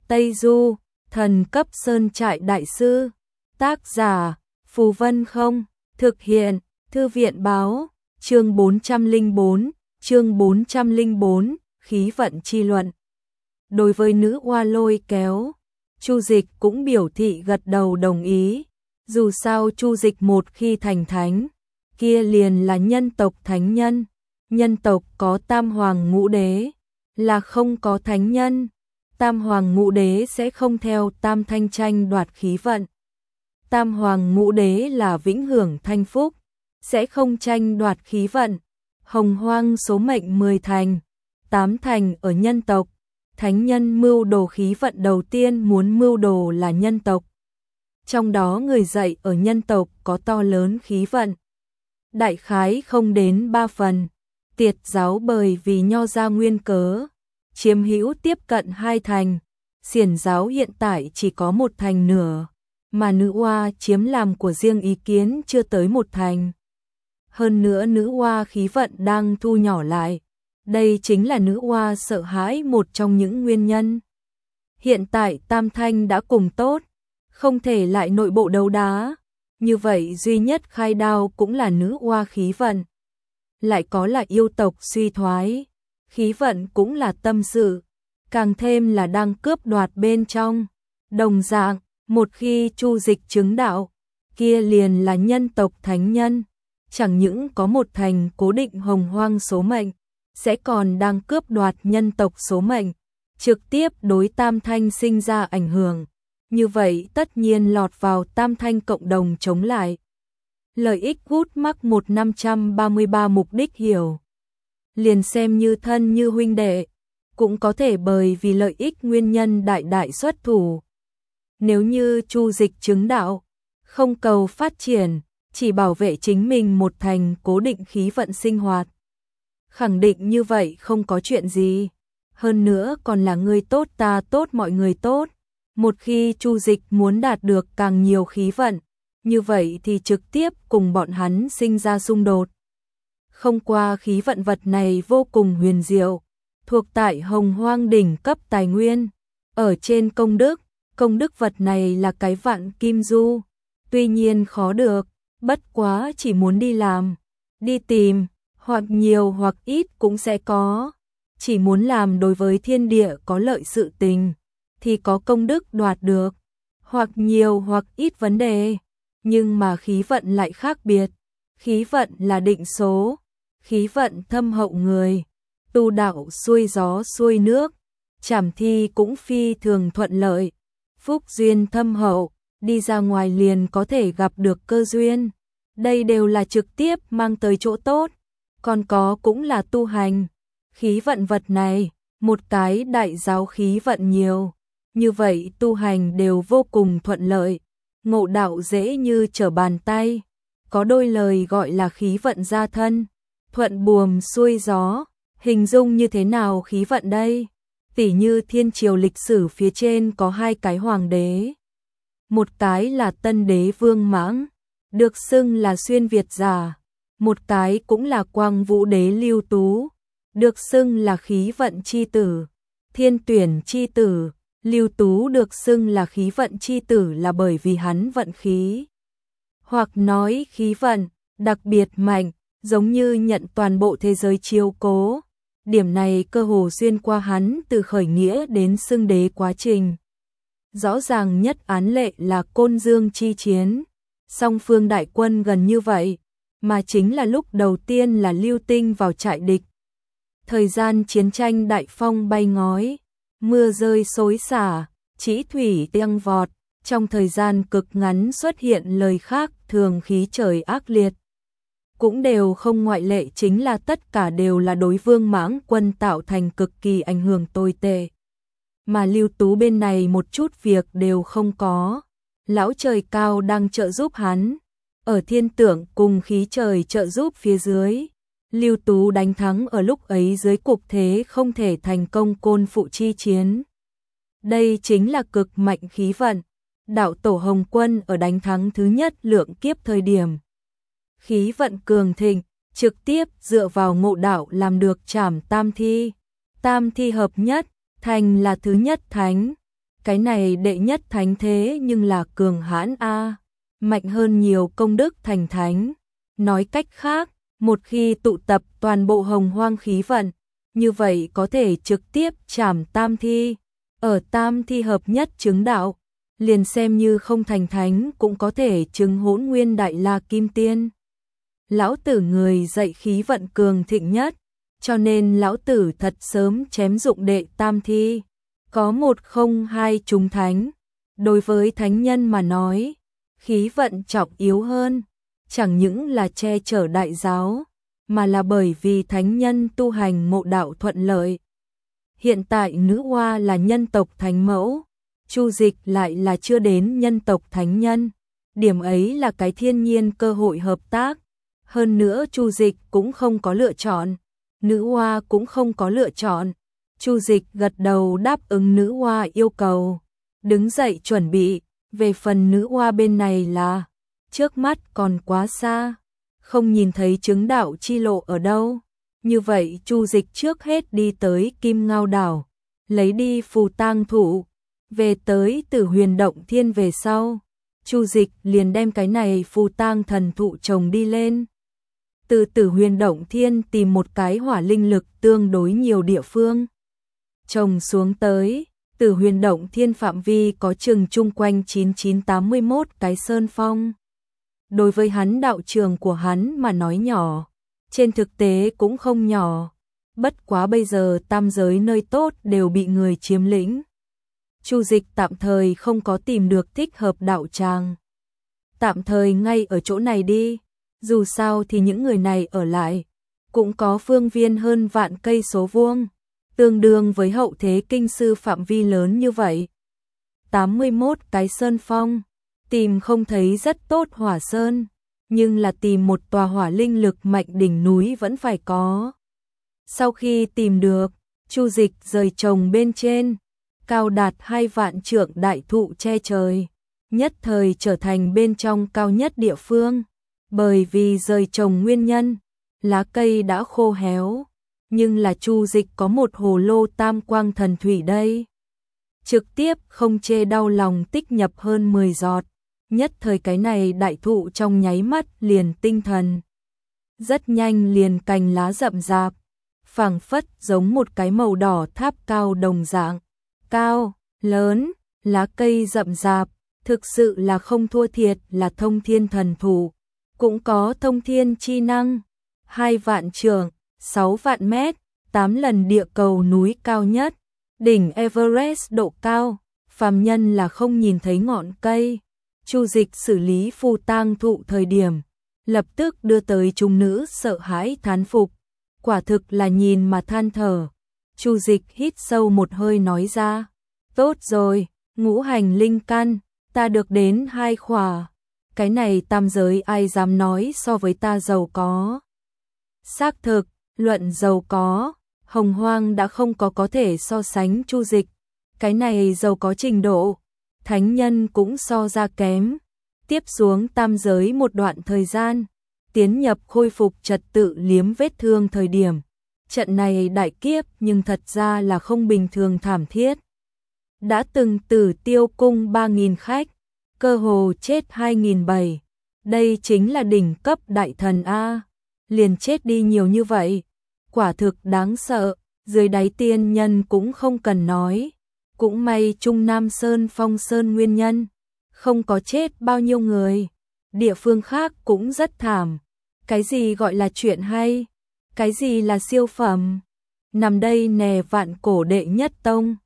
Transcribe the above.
Tây Du, thần cấp sơn trại đại sư. Tác giả, Phù Vân Không. Thực hiện, Thư viện báo. Chương 404, khí vận chi luận. Đối với nữ oa lôi kéo, Chu Dịch cũng biểu thị gật đầu đồng ý. Dù sao Chu Dịch một khi thành thánh, kia liền là nhân tộc thánh nhân. Nhân tộc có tam hoàng ngũ đế, là không có thánh nhân. Tam hoàng ngũ đế sẽ không theo tam thanh tranh đoạt khí vận. Tam hoàng ngũ đế là vĩnh hưởng thanh phúc, sẽ không tranh đoạt khí vận. Hồng hoang số mệnh 10 thành, 8 thành ở nhân tộc. Thánh nhân mưu đồ khí vận đầu tiên muốn mưu đồ là nhân tộc. Trong đó người dạy ở nhân tộc có to lớn khí vận. Đại khái không đến 3 phần. Tiệt giáo bởi vì nho ra nguyên cớ, chiếm hữu tiếp cận 2 thành. Xiển giáo hiện tại chỉ có 1 thành nửa, mà nữ oa chiếm làm của riêng ý kiến chưa tới 1 thành. Hơn nữa nữ oa khí vận đang thu nhỏ lại. Đây chính là nữ oa sợ hãi một trong những nguyên nhân. Hiện tại tam thanh đã cùng tốt, không thể lại nội bộ đấu đá. Như vậy duy nhất khai đao cũng là nữ oa khí vận. Lại có là yêu tộc suy thoái, khí vận cũng là tâm sự, càng thêm là đang cướp đoạt bên trong. Đồng dạng, một khi Chu Dịch chứng đạo, kia liền là nhân tộc thánh nhân, chẳng những có 1 thành cố định hồng hoang số mệnh, sẽ còn đang cướp đoạt nhân tộc số mệnh, trực tiếp đối tam thanh sinh ra ảnh hưởng. Như vậy tất nhiên lọt vào tam thanh cộng đồng chống lại. Lợi ích hút mắc 1533 mục đích hiểu. Liền xem như thân như huynh đệ, cũng có thể bởi vì lợi ích nguyên nhân đại đại xuất thủ. Nếu như Chu Dịch chứng đạo, không cầu phát triển, chỉ bảo vệ chính mình 1 thành cố định khí vận sinh hoạt. Khẳng định như vậy không có chuyện gì. Hơn nữa còn là người tốt ta tốt mọi người tốt. Một khi Chu Dịch muốn đạt được càng nhiều khí vận, như vậy thì trực tiếp cùng bọn hắn sinh ra xung đột. Không qua khí vận vật này vô cùng huyền diệu, thuộc tại hồng hoang đỉnh cấp tài nguyên. Ở trên công đức vật này là cái vạn kim du. Tuy nhiên khó được, bất quá chỉ muốn đi làm, đi tìm, hoặc nhiều hoặc ít cũng sẽ có. Chỉ muốn làm đối với thiên địa có lợi sự tình, thì có công đức đoạt được, hoặc nhiều hoặc ít vấn đề. Nhưng mà khí vận lại khác biệt. Khí vận là định số, khí vận thâm hậu người, tu đạo xuôi gió xuôi nước, trảm thi cũng phi thường thuận lợi. Phúc duyên thâm hậu, đi ra ngoài liền có thể gặp được cơ duyên. Đây đều là trực tiếp mang tới chỗ tốt, còn có cũng là tu hành. Khí vận vật này, một cái đại giáo khí vận nhiều, như vậy tu hành đều vô cùng thuận lợi, ngộ đạo dễ như trở bàn tay. Có đôi lời gọi là khí vận gia thân, thuận buồm xuôi gió. Hình dung như thế nào khí vận đây? Tỉ như thiên triều lịch sử phía trên có 2 cái hoàng đế. Một cái là Tân Đế Vương Mãng, được xưng là xuyên Việt giả. Một cái cũng là Quang Vũ Đế Lưu Tú, được xưng là khí vận chi tử, thiên tuyển chi tử. Lưu Tú được xưng là khí vận chi tử là bởi vì hắn vận khí, hoặc nói khí vận đặc biệt mạnh, giống như nhận toàn bộ thế giới chiếu cố. Điểm này cơ hồ xuyên qua hắn từ khởi nghĩa đến xưng đế quá trình. Rõ ràng nhất án lệ là Côn Dương chi chiến, song phương đại quân gần như vậy, mà chính là lúc đầu tiên là Lưu Tinh vào trại địch. Thời gian chiến tranh đại phong bay ngói, mưa rơi xối xả, chỉ thủy tăng vọt, trong thời gian cực ngắn xuất hiện lời khác thường khí trời ác liệt. Cũng đều không ngoại lệ, chính là tất cả đều là đối Vương Mãng quân tạo thành cực kỳ ảnh hưởng tồi tệ. Mà Lưu Tú bên này một chút việc đều không có. Lão trời cao đang trợ giúp hắn. Ở thiên tượng cùng khí trời trợ giúp phía dưới, Lưu Tú đánh thắng ở lúc ấy dưới cục thế không thể thành công Côn Phụ chi chiến. Đây chính là cực mạnh khí vận. Đạo tổ Hồng Quân ở đánh thắng thứ nhất lượng kiếp thời điểm, khí vận cường thịnh, trực tiếp dựa vào ngộ đạo làm được trảm tam thi. Tam thi hợp nhất, thành là thứ nhất thánh. Cái này đệ nhất thánh thế nhưng là cường hãn a, mạnh hơn nhiều công đức thành thánh. Nói cách khác, một khi tụ tập toàn bộ hồng hoang khí vận, như vậy có thể trực tiếp trảm tam thi. Ở tam thi hợp nhất chứng đạo, liền xem như không thành thánh cũng có thể chứng hỗn nguyên đại la kim tiên. Lão tử người dạy khí vận cường thịnh nhất, cho nên lão tử thật sớm chém dụng đệ tam thi. Có 102 chúng thánh, đối với thánh nhân mà nói, khí vận trọng yếu hơn, chẳng những là che chở đại giáo, mà là bởi vì thánh nhân tu hành ngộ đạo thuận lợi. Hiện tại nữ hoa là nhân tộc thánh mẫu, Chu Dịch lại là chưa đến nhân tộc thánh nhân, điểm ấy là cái thiên nhiên cơ hội hợp tác. Hơn nữa Chu Dịch cũng không có lựa chọn, nữ hoa cũng không có lựa chọn. Chu Dịch gật đầu đáp ứng nữ hoa yêu cầu, đứng dậy chuẩn bị. Về phần nữ hoa bên này là, trước mắt còn quá xa, không nhìn thấy chứng đạo chi lộ ở đâu. Như vậy Chu Dịch trước hết đi tới Kim Ngao đảo, lấy đi phù tang thụ, về tới Tử Huyền Động Thiên về sau, Chu Dịch liền đem cái này phù tang thần thụ trồng đi lên. Từ Tử Huyền Động Thiên tìm một cái hỏa linh lực tương đối nhiều địa phương, trồng xuống tới. Tử Huyền Động Thiên phạm vi có chừng chung quanh 9981 cái sơn phong. Đối với hắn đạo trường của hắn mà nói nhỏ, trên thực tế cũng không nhỏ, bất quá bây giờ tam giới nơi tốt đều bị người chiếm lĩnh. Chu Dịch tạm thời không có tìm được thích hợp đạo tràng. Tạm thời ngay ở chỗ này đi, dù sao thì những người này ở lại, cũng có phương viên hơn vạn cây số vuông, tương đương với hậu thế kinh sư phạm vi lớn như vậy. 81 cái sơn phong, tìm không thấy rất tốt hỏa sơn, nhưng là tìm một tòa hỏa linh lực mạnh đỉnh núi vẫn phải có. Sau khi tìm được, Chu Dịch rời trồng bên trên, cao đạt 2 vạn trượng đại thụ che trời, nhất thời trở thành bên trong cao nhất địa phương. Bởi vì rời trồng nguyên nhân, lá cây đã khô héo, nhưng là Chu Dịch có một hồ lô tam quang thần thủy đây. Trực tiếp không chê đau lòng tích nhập hơn 10 giọt, nhất thời cái này đại thụ trong nháy mắt liền tinh thần. Rất nhanh liền cành lá rậm rạp, phảng phất giống một cái màu đỏ tháp cao đồng dạng, cao, lớn, lá cây rậm rạp, thực sự là không thua thiệt là thông thiên thần thụ, cũng có thông thiên chi năng. 2 vạn trượng, 6 vạn mét, 8 lần địa cầu núi cao nhất, đỉnh Everest độ cao, phàm nhân là không nhìn thấy ngọn cây. Chu Dịch xử lý phù tang thụ thời điểm, lập tức đưa tới chúng nữ sợ hãi thán phục, quả thực là nhìn mà than thở. Chu Dịch hít sâu một hơi nói ra, tốt rồi, ngũ hành linh căn, ta được đến 2 khỏa, cái này tam giới ai dám nói so với ta giàu có. Xác thực, luận giàu có, hồng hoang đã không có thể so sánh Chu Dịch, cái này giàu có trình độ, thánh nhân cũng so ra kém. Tiếp xuống tam giới một đoạn thời gian, tiến nhập khôi phục trật tự liếm vết thương thời điểm. Trận này đại kiếp nhưng thật ra là không bình thường thảm thiết. Đã từng Tử Tiêu cung 3.000 khách, cơ hồ chết 2.700, đây chính là đỉnh cấp đại thần A, liền chết đi nhiều như vậy, quả thực đáng sợ, dưới đáy tiên nhân cũng không cần nói, cũng may Trung Nam Sơn Phong Sơn nguyên nhân, không có chết bao nhiêu người, địa phương khác cũng rất thảm, cái gì gọi là chuyện hay, cái gì là siêu phẩm, nằm đây nè vạn cổ đệ nhất tông.